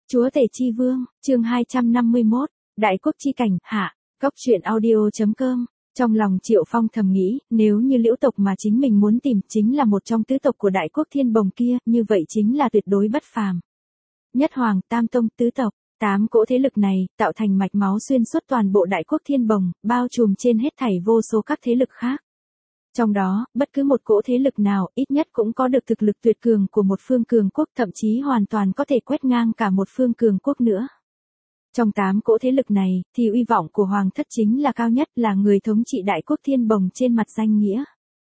Chúa tể chi vương, chương 251, Đại quốc chi cảnh, hạ, Cốc truyện audio.com. Trong lòng Triệu Phong thầm nghĩ, nếu như Liễu tộc mà chính mình muốn tìm chính là một trong tứ tộc của Đại quốc Thiên Bồng kia, như vậy chính là tuyệt đối bất phàm. Nhất Hoàng, Tam Tông, tứ tộc, 8 cỗ thế lực này, tạo thành mạch máu xuyên suốt toàn bộ Đại quốc Thiên Bồng, bao trùm trên hết thảy vô số các thế lực khác. Trong đó, bất cứ một cỗ thế lực nào, ít nhất cũng có được thực lực tuyệt cường của một phương cường quốc, thậm chí hoàn toàn có thể quét ngang cả một phương cường quốc nữa. Trong 8 cỗ thế lực này, thì uy vọng của Hoàng thất chính là cao nhất, là người thống trị Đại quốc Thiên Bồng trên mặt danh nghĩa.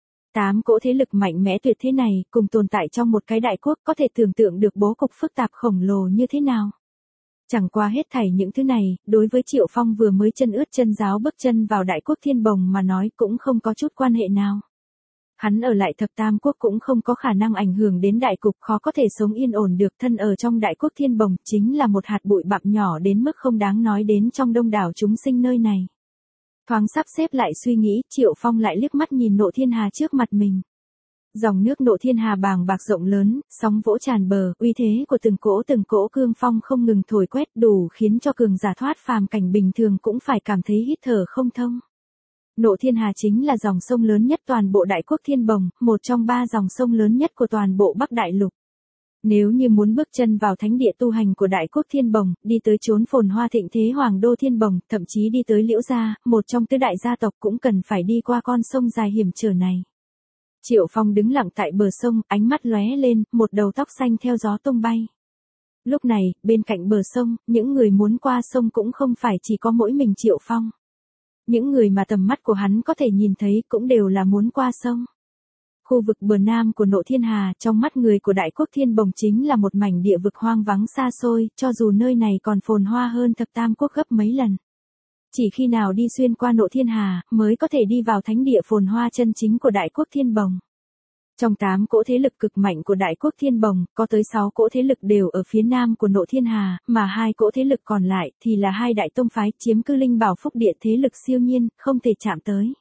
8 cỗ thế lực mạnh mẽ tuyệt thế này, cùng tồn tại trong một cái đại quốc, có thể tưởng tượng được bố cục phức tạp khổng lồ như thế nào. Chẳng qua hết thảy những thứ này, đối với Triệu Phong vừa mới chân ướt chân ráo bước chân vào Đại quốc Thiên Bồng mà nói cũng không có chút quan hệ nào. Hắn ở lại Thập Tam Quốc cũng không có khả năng ảnh hưởng đến đại cục, khó có thể sống yên ổn được, thân ở trong Đại quốc Thiên Bồng chính là một hạt bụi bặm nhỏ đến mức không đáng nói đến trong đông đảo chúng sinh nơi này. Thoáng sắp xếp lại suy nghĩ, Triệu Phong lại liếc mắt nhìn Nộ Thiên Hà trước mặt mình. Dòng nước Nộ Thiên Hà bàng bạc rộng lớn, sóng vỗ tràn bờ, uy thế của từng cỗ cương phong không ngừng thổi quét, đủ khiến cho cường giả thoát phàm cảnh bình thường cũng phải cảm thấy hít thở không thông. Nộ Thiên Hà chính là dòng sông lớn nhất toàn bộ Đại quốc Thiên Bồng, một trong 3 dòng sông lớn nhất của toàn bộ Bắc Đại Lục. Nếu như muốn bước chân vào thánh địa tu hành của Đại quốc Thiên Bồng, đi tới chốn phồn hoa thịnh thế Hoàng đô Thiên Bồng, thậm chí đi tới Liễu gia, một trong tứ đại gia tộc cũng cần phải đi qua con sông dài hiểm trở này. Triệu Phong đứng lặng tại bờ sông, ánh mắt lóe lên, một đầu tóc xanh theo gió tung bay. Lúc này, bên cạnh bờ sông, những người muốn qua sông cũng không phải chỉ có mỗi mình Triệu Phong. Những người mà tầm mắt của hắn có thể nhìn thấy cũng đều là muốn qua sông. Khu vực bờ nam của Nộ Thiên Hà, trong mắt người của Đại quốc Thiên Bồng chính là một mảnh địa vực hoang vắng xa xôi, cho dù nơi này còn phồn hoa hơn Thập Tam Quốc gấp mấy lần. Chỉ khi nào đi xuyên qua Nộ Thiên Hà, mới có thể đi vào thánh địa phồn hoa chân chính của Đại quốc Thiên Bồng. Trong 8 cỗ thế lực cực mạnh của Đại quốc Thiên Bồng, có tới 6 cỗ thế lực đều ở phía nam của Nộ Thiên Hà, mà 2 cỗ thế lực còn lại thì là 2 đại tông phái chiếm cư linh bảo phúc địa thế lực siêu nhiên, không thể chạm tới.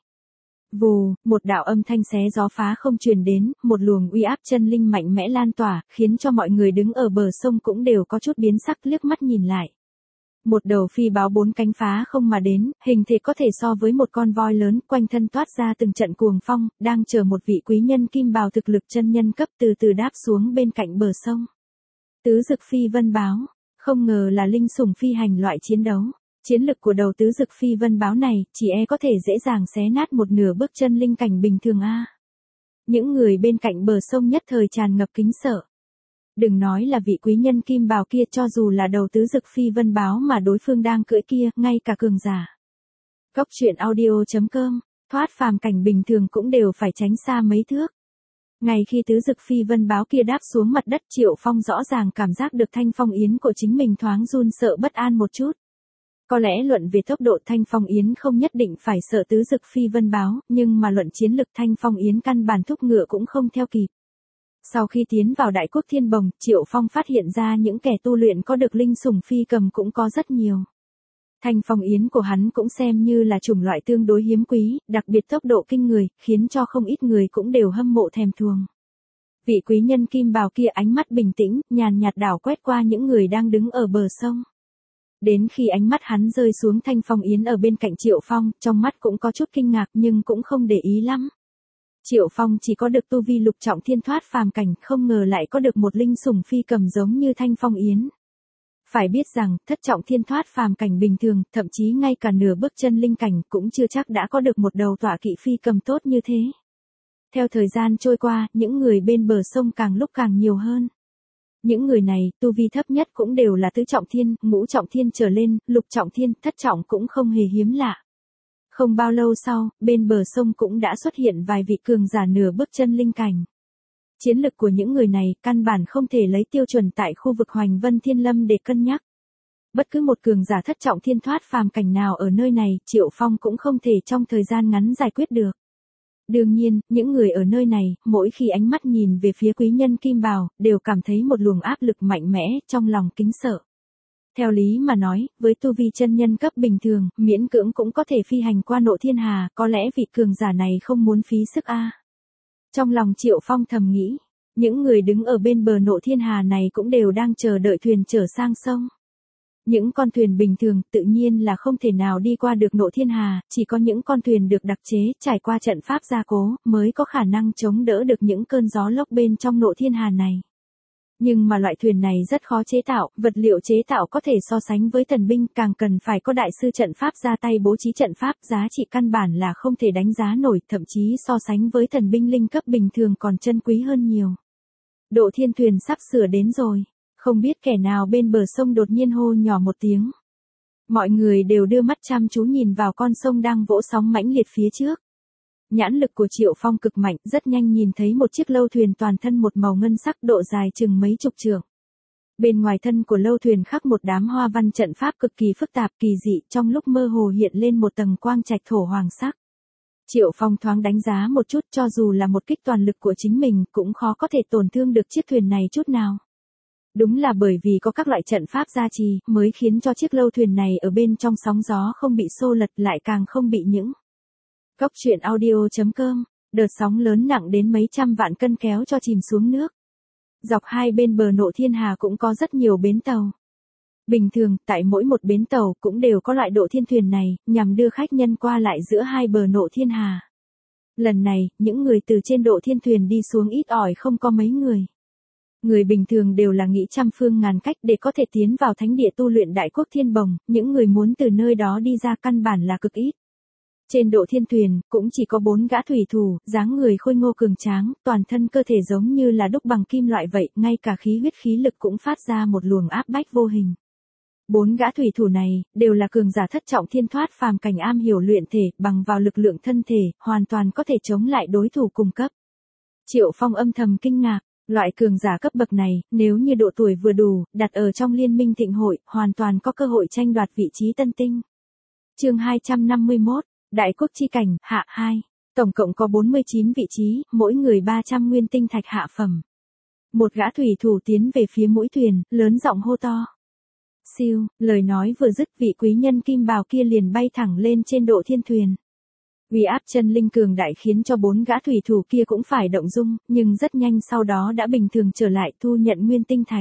Vù, một đạo âm thanh xé gió phá không truyền đến, một luồng uy áp chân linh mạnh mẽ lan tỏa, khiến cho mọi người đứng ở bờ sông cũng đều có chút biến sắc, liếc mắt nhìn lại. Một đầu phi báo 4 cánh phá không mà đến, hình thể có thể so với một con voi lớn, quanh thân toát ra từng trận cuồng phong, đang chờ một vị quý nhân kim bào thực lực chân nhân cấp từ từ đáp xuống bên cạnh bờ sông. Tứ Dực Phi Vân Báo, không ngờ là linh sủng phi hành loại chiến đấu. Chiến lực của đầu Tứ Dực Phi Vân Báo này, chỉ có thể dễ dàng xé nát một nửa bước chân linh cảnh bình thường a. Những người bên cạnh bờ sông nhất thời tràn ngập kính sợ. Đừng nói là vị quý nhân kim bào kia, cho dù là đầu Tứ Dực Phi Vân Báo mà đối phương đang cưỡi kia, ngay cả cường giả. Cốc truyện audio.com, thoát phàm cảnh bình thường cũng đều phải tránh xa mấy thước. Ngay khi Tứ Dực Phi Vân Báo kia đáp xuống mặt đất, Triệu Phong rõ ràng cảm giác được Thanh Phong Yến của chính mình thoáng run sợ bất an một chút. Có lẽ luận về tốc độ Thanh Phong Yến không nhất định phải sợ Tứ Dực Phi Vân Báo, nhưng mà luận chiến lực Thanh Phong Yến căn bản thúc ngựa cũng không theo kịp. Sau khi tiến vào Đại quốc Thiên Bồng, Triệu Phong phát hiện ra những kẻ tu luyện có được linh sủng phi cầm cũng có rất nhiều. Thanh Phong Yến của hắn cũng xem như là chủng loại tương đối hiếm quý, đặc biệt tốc độ kinh người, khiến cho không ít người cũng đều hâm mộ thèm thuồng. Vị quý nhân kim bào kia ánh mắt bình tĩnh, nhàn nhạt đảo quét qua những người đang đứng ở bờ sông. Đến khi ánh mắt hắn rơi xuống Thanh Phong Yến ở bên cạnh Triệu Phong, trong mắt cũng có chút kinh ngạc nhưng cũng không để ý lắm. Triệu Phong chỉ có được tu vi lục trọng thiên thoát phàm cảnh, không ngờ lại có được một linh sủng phi cầm giống như Thanh Phong Yến. Phải biết rằng, thất trọng thiên thoát phàm cảnh bình thường, thậm chí ngay cả nửa bước chân linh cảnh cũng chưa chắc đã có được một đầu tọa kỵ phi cầm tốt như thế. Theo thời gian trôi qua, những người bên bờ sông càng lúc càng nhiều hơn. Những người này, tu vi thấp nhất cũng đều là tứ trọng thiên, ngũ trọng thiên trở lên, lục trọng thiên, thất trọng cũng không hề hiếm lạ. Không bao lâu sau, bên bờ sông cũng đã xuất hiện vài vị cường giả nửa bước chân linh cảnh. Chiến lực của những người này căn bản không thể lấy tiêu chuẩn tại khu vực Hoành Vân Thiên Lâm để cân nhắc. Bất cứ một cường giả thất trọng thiên thoát phàm cảnh nào ở nơi này, Triệu Phong cũng không thể trong thời gian ngắn giải quyết được. Đương nhiên, những người ở nơi này, mỗi khi ánh mắt nhìn về phía quý nhân kim bào, đều cảm thấy một luồng áp lực mạnh mẽ, trong lòng kính sợ. Theo lý mà nói, với tu vi chân nhân cấp bình thường, miễn cưỡng cũng có thể phi hành qua Nộ Thiên Hà, có lẽ vị cường giả này không muốn phí sức a. Trong lòng Triệu Phong thầm nghĩ, Những người đứng ở bên bờ Nộ Thiên Hà này cũng đều đang chờ đợi thuyền chở sang sông. Những con thuyền bình thường tự nhiên là không thể nào đi qua được Nộ Thiên Hà, chỉ có những con thuyền được đặc chế trải qua trận pháp gia cố mới có khả năng chống đỡ được những cơn gió lốc bên trong Nộ Thiên Hà này. Nhưng mà loại thuyền này rất khó chế tạo, vật liệu chế tạo có thể so sánh với thần binh, càng cần phải có đại sư trận pháp ra tay bố trí trận pháp, giá trị căn bản là không thể đánh giá nổi, thậm chí so sánh với thần binh linh cấp bình thường còn chân quý hơn nhiều. Độ thiên thuyền sắp sửa đến rồi, không biết kẻ nào bên bờ sông đột nhiên hô nhỏ một tiếng. Mọi người đều đưa mắt chăm chú nhìn vào con sông đang vỗ sóng mãnh liệt phía trước. Nhãn lực của Triệu Phong cực mạnh, rất nhanh nhìn thấy một chiếc lâu thuyền toàn thân một màu ngân sắc độ dài chừng mấy chục trượng. Bên ngoài thân của lâu thuyền khắc một đám hoa văn trận pháp cực kỳ phức tạp kỳ dị, trong lúc mơ hồ hiện lên một tầng quang trạch thổ hoàng sắc. Triệu Phong thoáng đánh giá một chút, cho dù là một kích toàn lực của chính mình cũng khó có thể tổn thương được chiếc thuyền này chút nào. Đúng là bởi vì có các loại trận pháp gia trì, mới khiến cho chiếc lâu thuyền này ở bên trong sóng gió không bị xô lật, lại càng không bị những Cốc truyện audio.com, đợt sóng lớn nặng đến mấy trăm vạn cân kéo cho chìm xuống nước. Dọc hai bên bờ Nộ Thiên Hà cũng có rất nhiều bến tàu. Bình thường, tại mỗi một bến tàu cũng đều có loại độ thiên thuyền này, nhằm đưa khách nhân qua lại giữa hai bờ Nộ Thiên Hà. Lần này, những người từ trên độ thiên thuyền đi xuống ít ỏi không có mấy người. Người bình thường đều là nghĩ trăm phương ngàn cách để có thể tiến vào thánh địa tu luyện Đại Quốc Thiên Bồng, những người muốn từ nơi đó đi ra căn bản là cực ít. Trên độ thiên thuyền, cũng chỉ có 4 gã thủy thủ, dáng người khôi ngô cường tráng, toàn thân cơ thể giống như là đúc bằng kim loại vậy, ngay cả khí huyết khí lực cũng phát ra một luồng áp bách vô hình. 4 gã thủy thủ này, đều là cường giả thất trọng thiên thoát phàm cảnh am hiểu luyện thể, bằng vào lực lượng thân thể, hoàn toàn có thể chống lại đối thủ cùng cấp. Triệu Phong âm thầm kinh ngạc, loại cường giả cấp bậc này, nếu như độ tuổi vừa đủ, đặt ở trong liên minh thịnh hội, hoàn toàn có cơ hội tranh đoạt vị trí tân tinh. Chương 251, Đại Quốc chi cảnh, hạ 2. Tổng cộng có 49 vị trí, mỗi người 300 nguyên tinh thạch hạ phẩm. Một gã thủy thủ tiến về phía mũi thuyền, lớn giọng hô to. Siêu, lời nói vừa dứt, vị quý nhân kim bào kia liền bay thẳng lên trên độ thiên thuyền. Uy áp chân linh cường đại khiến cho 4 gã thủy thủ kia cũng phải động dung, nhưng rất nhanh sau đó đã bình thường trở lại, thu nhận nguyên tinh thạch.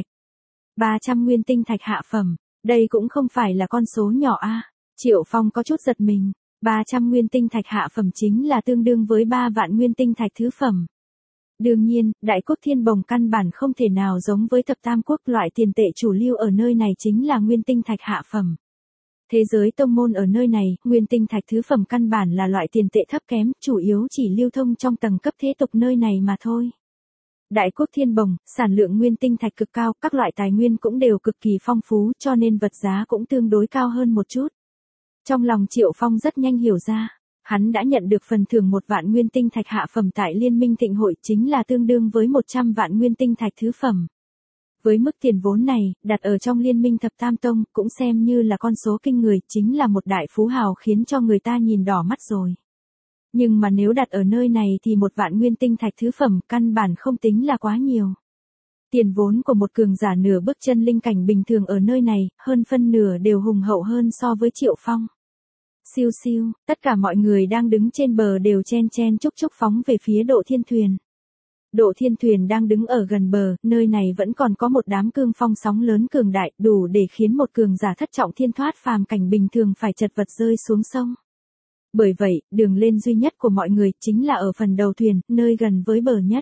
300 nguyên tinh thạch hạ phẩm, đây cũng không phải là con số nhỏ a. Triệu Phong có chút giật mình. 300 nguyên tinh thạch hạ phẩm chính là tương đương với 3 vạn nguyên tinh thạch thứ phẩm. Đương nhiên, Đại Quốc Thiên Bồng căn bản không thể nào giống với thập tam quốc, loại tiền tệ chủ lưu ở nơi này chính là nguyên tinh thạch hạ phẩm. Thế giới tông môn ở nơi này, nguyên tinh thạch thứ phẩm căn bản là loại tiền tệ thấp kém, chủ yếu chỉ lưu thông trong tầng cấp thế tục nơi này mà thôi. Đại Quốc Thiên Bồng, sản lượng nguyên tinh thạch cực cao, các loại tài nguyên cũng đều cực kỳ phong phú, cho nên vật giá cũng tương đối cao hơn một chút. Trong lòng Triệu Phong rất nhanh hiểu ra, hắn đã nhận được phần thưởng 1 vạn nguyên tinh thạch hạ phẩm tại Liên minh Thịnh hội, chính là tương đương với 100 vạn nguyên tinh thạch thứ phẩm. Với mức tiền vốn này, đặt ở trong Liên minh Thập Tam Tông, cũng xem như là con số kinh người, chính là một đại phú hào khiến cho người ta nhìn đỏ mắt rồi. Nhưng mà nếu đặt ở nơi này thì 1 vạn nguyên tinh thạch thứ phẩm căn bản không tính là quá nhiều. Tiền vốn của một cường giả nửa bước chân linh cảnh bình thường ở nơi này, hơn phân nửa đều hùng hậu hơn so với Triệu Phong. Siêu siêu, tất cả mọi người đang đứng trên bờ đều chen chen chúc chúc phóng về phía độ thiên thuyền. Độ thiên thuyền đang đứng ở gần bờ, nơi này vẫn còn có một đám cương phong sóng lớn cường đại, đủ để khiến một cường giả thất trọng thiên thoát phàm cảnh bình thường phải chật vật rơi xuống sông. Bởi vậy, đường lên duy nhất của mọi người chính là ở phần đầu thuyền, nơi gần với bờ nhất.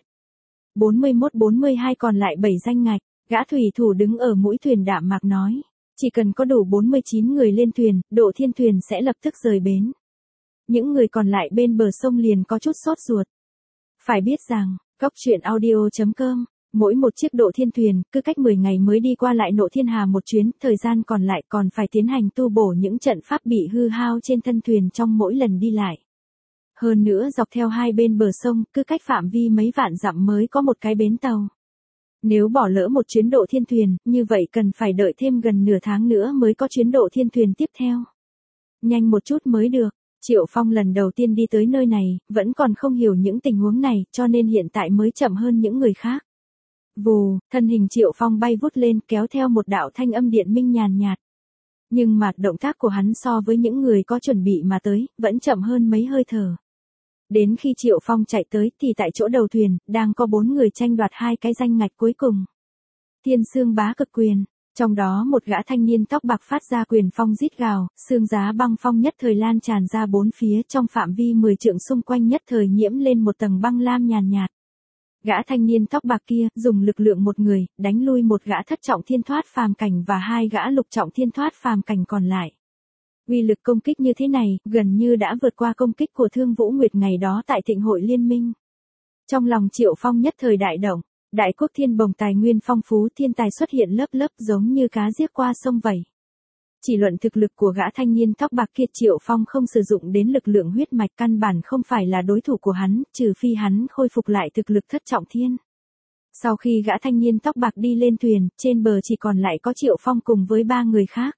41-42 còn lại 7 danh ngạch, gã thủy thủ đứng ở mũi thuyền đạm mạc nói. Chỉ cần có đủ 49 người lên thuyền, độ thiên thuyền sẽ lập tức rời bến. Những người còn lại bên bờ sông liền có chút sốt ruột. Phải biết rằng, Cốc truyện audio.com, mỗi một chiếc độ thiên thuyền, cứ cách 10 ngày mới đi qua lại Nộ Thiên Hà một chuyến, thời gian còn lại còn phải tiến hành tu bổ những trận pháp bị hư hao trên thân thuyền trong mỗi lần đi lại. Hơn nữa dọc theo hai bên bờ sông, cứ cách phạm vi mấy vạn dặm mới có một cái bến tàu. Nếu bỏ lỡ một chuyến độ thiên thuyền, như vậy cần phải đợi thêm gần nửa tháng nữa mới có chuyến độ thiên thuyền tiếp theo. Nhanh một chút mới được. Triệu Phong lần đầu tiên đi tới nơi này, vẫn còn không hiểu những tình huống này, cho nên hiện tại mới chậm hơn những người khác. Vù, thân hình Triệu Phong bay vút lên, kéo theo một đạo thanh âm điện minh nhàn nhạt. Nhưng mà động tác của hắn so với những người có chuẩn bị mà tới, vẫn chậm hơn mấy hơi thở. Đến khi Triệu Phong chạy tới thì tại chỗ đầu thuyền, đang có 4 người tranh đoạt 2 cái danh ngạch cuối cùng. Thiên Sương Bá Cực Quyền, trong đó một gã thanh niên tóc bạc phát ra quyền phong rít gào, xương giá băng phong nhất thời lan tràn ra bốn phía, trong phạm vi 10 trượng xung quanh nhất thời nhiễm lên một tầng băng lam nhàn nhạt. Gã thanh niên tóc bạc kia, dùng lực lượng một người, đánh lui một gã thất trọng thiên thoát phàm cảnh và 2 gã lục trọng thiên thoát phàm cảnh còn lại. Uy lực công kích như thế này, gần như đã vượt qua công kích của Thương Vũ Nguyệt ngày đó tại Thịnh hội liên minh. Trong lòng Triệu Phong nhất thời đại động, Đại Quốc Thiên Bồng tài nguyên phong phú, thiên tài xuất hiện lớp lớp giống như cá giết qua sông vậy. Chỉ luận thực lực của gã thanh niên tóc bạc kia, Triệu Phong không sử dụng đến lực lượng huyết mạch, căn bản không phải là đối thủ của hắn, trừ phi hắn khôi phục lại thực lực thất trọng thiên. Sau khi gã thanh niên tóc bạc đi lên thuyền, trên bờ chỉ còn lại có Triệu Phong cùng với 3 người khác.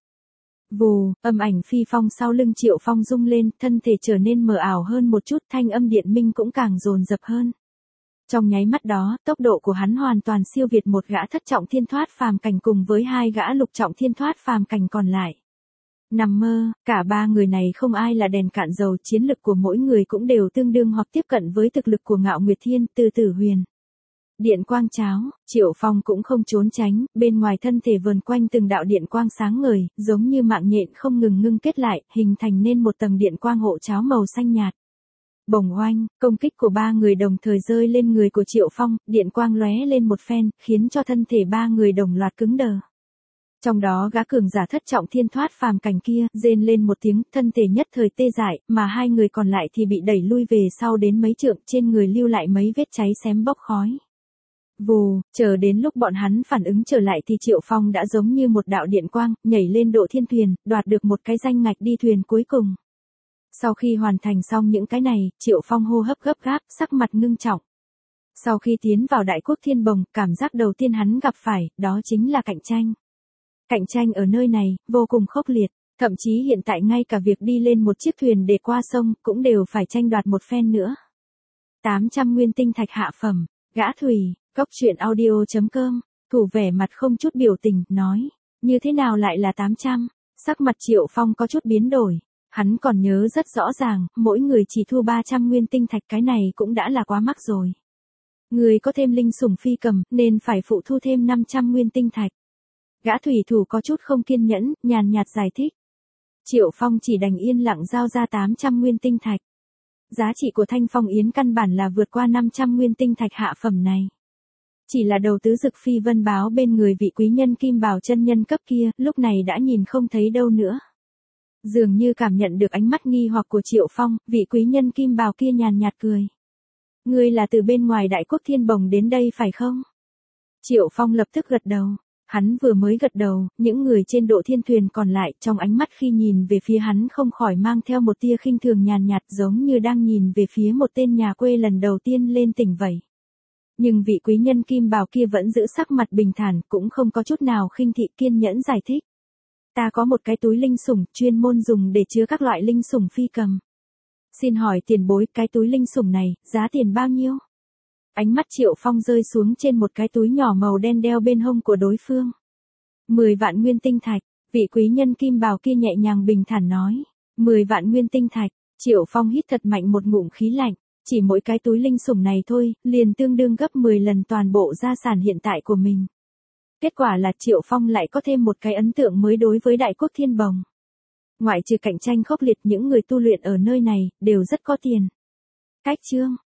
Vù, âm ảnh phi phong sau lưng Triệu Phong rung lên, thân thể trở nên mờ ảo hơn một chút, thanh âm điện minh cũng càng dồn dập hơn. Trong nháy mắt đó, tốc độ của hắn hoàn toàn siêu việt một gã thất trọng thiên thoát phàm cảnh cùng với 2 gã lục trọng thiên thoát phàm cảnh còn lại. Nằm mơ, cả 3 người này không ai là đèn cạn dầu, chiến lực của mỗi người cũng đều tương đương hoặc tiếp cận với thực lực của Ngạo Nguyệt Thiên, Từ Tử Huyền. Điện quang cháo, Triệu Phong cũng không trốn tránh, bên ngoài thân thể vờn quanh từng đạo điện quang sáng ngời, giống như mạng nhện không ngừng ngưng kết lại, hình thành nên một tầng điện quang hộ cháo màu xanh nhạt. Bồng oanh, công kích của 3 người đồng thời rơi lên người của Triệu Phong, điện quang lóe lên một phen, khiến cho thân thể 3 người đồng loạt cứng đờ. Trong đó gã cường giả thất trọng thiên thoát phàm cảnh kia, rên lên một tiếng, thân thể nhất thời tê dại, mà 2 người còn lại thì bị đẩy lui về sau đến mấy trượng, trên người lưu lại mấy vết cháy xém bốc khói. Vù, chờ đến lúc bọn hắn phản ứng trở lại thì Triệu Phong đã giống như một đạo điện quang, nhảy lên độ thiên thuyền, đoạt được một cái danh ngạch đi thuyền cuối cùng. Sau khi hoàn thành xong những cái này, Triệu Phong hô hấp gấp gáp, sắc mặt ngưng trọng. Sau khi tiến vào Đại Quốc Thiên Bồng, cảm giác đầu tiên hắn gặp phải, đó chính là cạnh tranh. Cạnh tranh ở nơi này, vô cùng khốc liệt, thậm chí hiện tại ngay cả việc đi lên một chiếc thuyền để qua sông, cũng đều phải tranh đoạt một phen nữa. 800 nguyên tinh thạch hạ phẩm, gã thủy, Cốc Truyện Audio.com, thủ vẻ mặt không chút biểu tình, nói, như thế nào lại là 800, sắc mặt Triệu Phong có chút biến đổi. Hắn còn nhớ rất rõ ràng, mỗi người chỉ thu 300 nguyên tinh thạch, cái này cũng đã là quá mắc rồi. Người có thêm linh sủng phi cầm, nên phải phụ thu thêm 500 nguyên tinh thạch. Gã thủy thủ có chút không kiên nhẫn, nhàn nhạt giải thích. Triệu Phong chỉ đành yên lặng giao ra 800 nguyên tinh thạch. Giá trị của Thanh Phong Yến căn bản là vượt qua 500 nguyên tinh thạch hạ phẩm này. Chỉ là đầu tứ dực phi vân báo bên người vị quý nhân kim bảo chân nhân cấp kia, lúc này đã nhìn không thấy đâu nữa. Dường như cảm nhận được ánh mắt nghi hoặc của Triệu Phong, vị quý nhân kim bào kia nhàn nhạt cười. Ngươi là từ bên ngoài Đại Quốc Thiên Bồng đến đây phải không? Triệu Phong lập tức gật đầu. Hắn vừa mới gật đầu, những người trên độ thiên thuyền còn lại trong ánh mắt khi nhìn về phía hắn không khỏi mang theo một tia khinh thường nhàn nhạt, giống như đang nhìn về phía một tên nhà quê lần đầu tiên lên tỉnh vậy. Nhưng vị quý nhân kim bào kia vẫn giữ sắc mặt bình thản, cũng không có chút nào khinh thị, kiên nhẫn giải thích. Ta có một cái túi linh sủng, chuyên môn dùng để chứa các loại linh sủng phi cầm. Xin hỏi tiền bối, cái túi linh sủng này, giá tiền bao nhiêu? Ánh mắt Triệu Phong rơi xuống trên một cái túi nhỏ màu đen đeo bên hông của đối phương. 10 vạn nguyên tinh thạch, vị quý nhân kim bào kia nhẹ nhàng bình thản nói. 10 vạn nguyên tinh thạch, Triệu Phong hít thật mạnh một ngụm khí lạnh. Chỉ mỗi cái túi linh sủng này thôi, liền tương đương gấp 10 lần toàn bộ gia sản hiện tại của mình. Kết quả là Triệu Phong lại có thêm một cái ấn tượng mới đối với Đại Quốc Thiên Bồng. Ngoại trừ cạnh tranh khốc liệt, những người tu luyện ở nơi này, đều rất có tiền. Cách chương.